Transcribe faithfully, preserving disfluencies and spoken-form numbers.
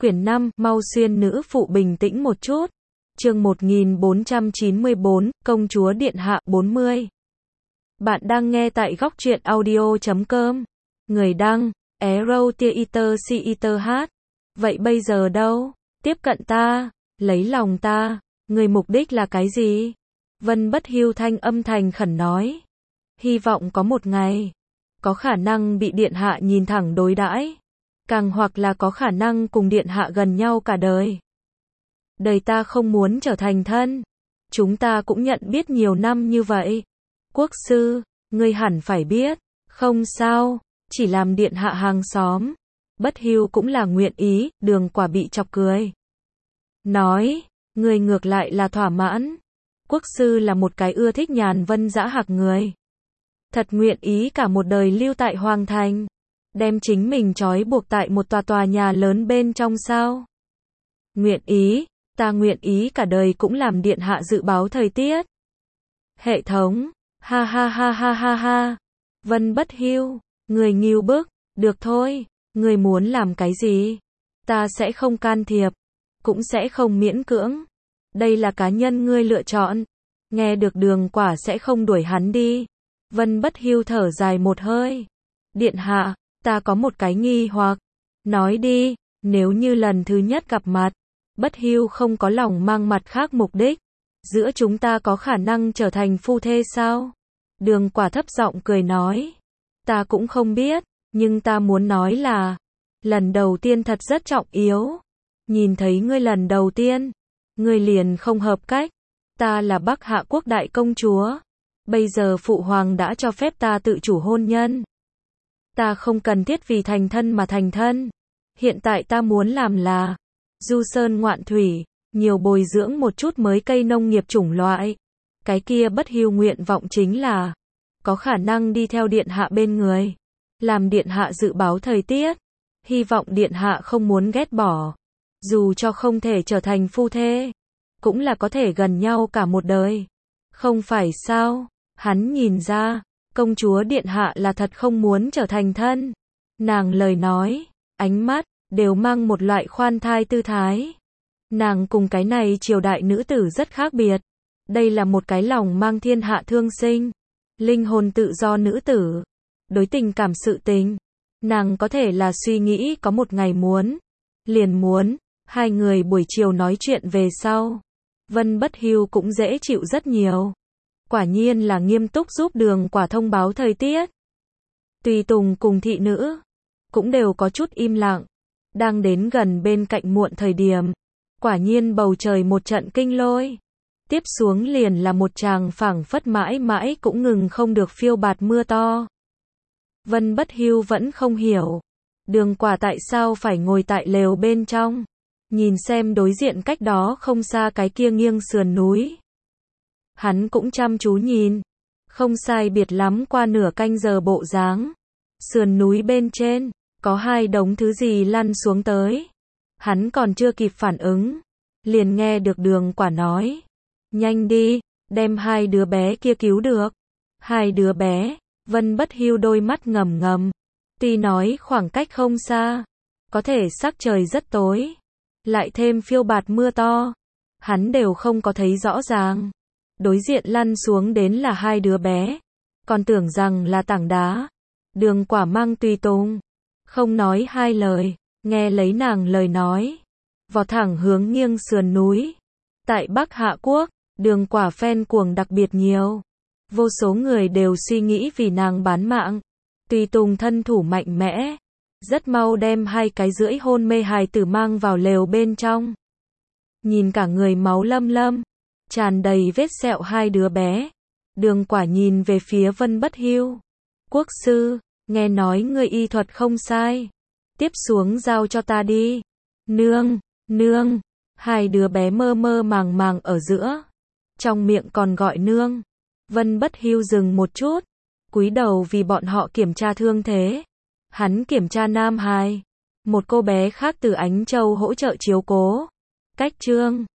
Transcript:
Quyển năm, mau xuyên nữ phụ bình tĩnh một chút. Chương một nghìn bốn trăm chín mươi tư, Công chúa Điện Hạ, bốn mươi. Bạn đang nghe tại góc truyện audio chấm com. Người đăng, Arrow Theater Theater hát. Vậy bây giờ đâu? Tiếp cận ta, lấy lòng ta, người mục đích là cái gì? Vân Bất Hưu thanh âm thành khẩn nói. Hy vọng có một ngày, có khả năng bị Điện Hạ nhìn thẳng đối đãi, càng hoặc là có khả năng cùng Điện Hạ gần nhau cả đời. Đời ta không muốn trở thành thân. Chúng ta cũng nhận biết nhiều năm như vậy. Quốc sư, ngươi hẳn phải biết. Không sao, chỉ làm Điện Hạ hàng xóm. Bất Hưu cũng là nguyện ý, Đường Quả bị chọc cười. Nói, người ngược lại là thỏa mãn. Quốc sư là một cái ưa thích nhàn vân dã hạc người. Thật nguyện ý cả một đời lưu tại Hoàng Thành. Đem chính mình trói buộc tại một tòa tòa nhà lớn bên trong sao? Nguyện ý, ta nguyện ý cả đời cũng làm Điện Hạ dự báo thời tiết. Hệ thống, ha ha ha ha ha ha. Vân Bất Hưu, người nghiêu bức, được thôi, người muốn làm cái gì? Ta sẽ không can thiệp, cũng sẽ không miễn cưỡng. Đây là cá nhân ngươi lựa chọn. Nghe được Đường Quả sẽ không đuổi hắn đi. Vân Bất Hưu thở dài một hơi. Điện Hạ, ta có một cái nghi hoặc. Nói đi, nếu như lần thứ nhất gặp mặt, Bất Hưu không có lòng mang mặt khác mục đích, giữa chúng ta có khả năng trở thành phu thê sao? Đường Quả thấp giọng cười nói. Ta cũng không biết, nhưng ta muốn nói là, lần đầu tiên thật rất trọng yếu. Nhìn thấy ngươi lần đầu tiên, ngươi liền không hợp cách. Ta là Bắc Hạ Quốc đại công chúa. Bây giờ Phụ Hoàng đã cho phép ta tự chủ hôn nhân. Ta không cần thiết vì thành thân mà thành thân. Hiện tại ta muốn làm là du sơn ngoạn thủy, nhiều bồi dưỡng một chút mới cây nông nghiệp chủng loại. Cái kia Bất Hưu nguyện vọng chính là có khả năng đi theo Điện Hạ bên người, làm Điện Hạ dự báo thời tiết. Hy vọng Điện Hạ không muốn ghét bỏ. Dù cho không thể trở thành phu thê, cũng là có thể gần nhau cả một đời. Không phải sao? Hắn nhìn ra, công chúa Điện Hạ là thật không muốn trở thành thân. Nàng lời nói, ánh mắt, đều mang một loại khoan thai tư thái. Nàng cùng cái này triều đại nữ tử rất khác biệt. Đây là một cái lòng mang thiên hạ thương sinh, linh hồn tự do nữ tử. Đối tình cảm sự tình, nàng có thể là suy nghĩ có một ngày muốn, liền muốn. Hai người buổi chiều nói chuyện về sau, Vân Bất Hưu cũng dễ chịu rất nhiều. Quả nhiên là nghiêm túc giúp Đường Quả thông báo thời tiết. Tùy tùng cùng thị nữ cũng đều có chút im lặng. Đang đến gần bên cạnh muộn thời điểm, quả nhiên bầu trời một trận kinh lôi. Tiếp xuống liền là một tràng phảng phất mãi mãi cũng ngừng không được phiêu bạt mưa to. Vân Bất Hưu vẫn không hiểu, Đường Quả tại sao phải ngồi tại lều bên trong, nhìn xem đối diện cách đó không xa cái kia nghiêng sườn núi. Hắn cũng chăm chú nhìn, không sai biệt lắm qua nửa canh giờ bộ dáng. Sườn núi bên trên, có hai đống thứ gì lăn xuống tới. Hắn còn chưa kịp phản ứng, liền nghe được Đường Quả nói. Nhanh đi, đem hai đứa bé kia cứu được. Hai đứa bé, Vân Bất Hưu đôi mắt ngầm ngầm. Tuy nói khoảng cách không xa, có thể sắc trời rất tối, lại thêm phiêu bạt mưa to, hắn đều không có thấy rõ ràng. Đối diện lăn xuống đến là hai đứa bé, còn tưởng rằng là tảng đá. Đường Quả mang tùy tùng, không nói hai lời, nghe lấy nàng lời nói, vọt thẳng hướng nghiêng sườn núi. Tại Bắc Hạ Quốc, Đường Quả fan cuồng đặc biệt nhiều. Vô số người đều suy nghĩ vì nàng bán mạng. Tùy tùng thân thủ mạnh mẽ, rất mau đem hai cái rưỡi hôn mê hài tử mang vào lều bên trong. Nhìn cả người máu lâm lâm, tràn đầy vết sẹo hai đứa bé. Đường Quả nhìn về phía Vân Bất Hưu. Quốc sư, nghe nói ngươi y thuật không sai. Tiếp xuống giao cho ta đi. Nương, nương. Hai đứa bé mơ mơ màng màng ở giữa, trong miệng còn gọi nương. Vân Bất Hưu dừng một chút, cúi đầu vì bọn họ kiểm tra thương thế. Hắn kiểm tra nam hài, một cô bé khác từ Ánh Châu hỗ trợ chiếu cố. Cách chương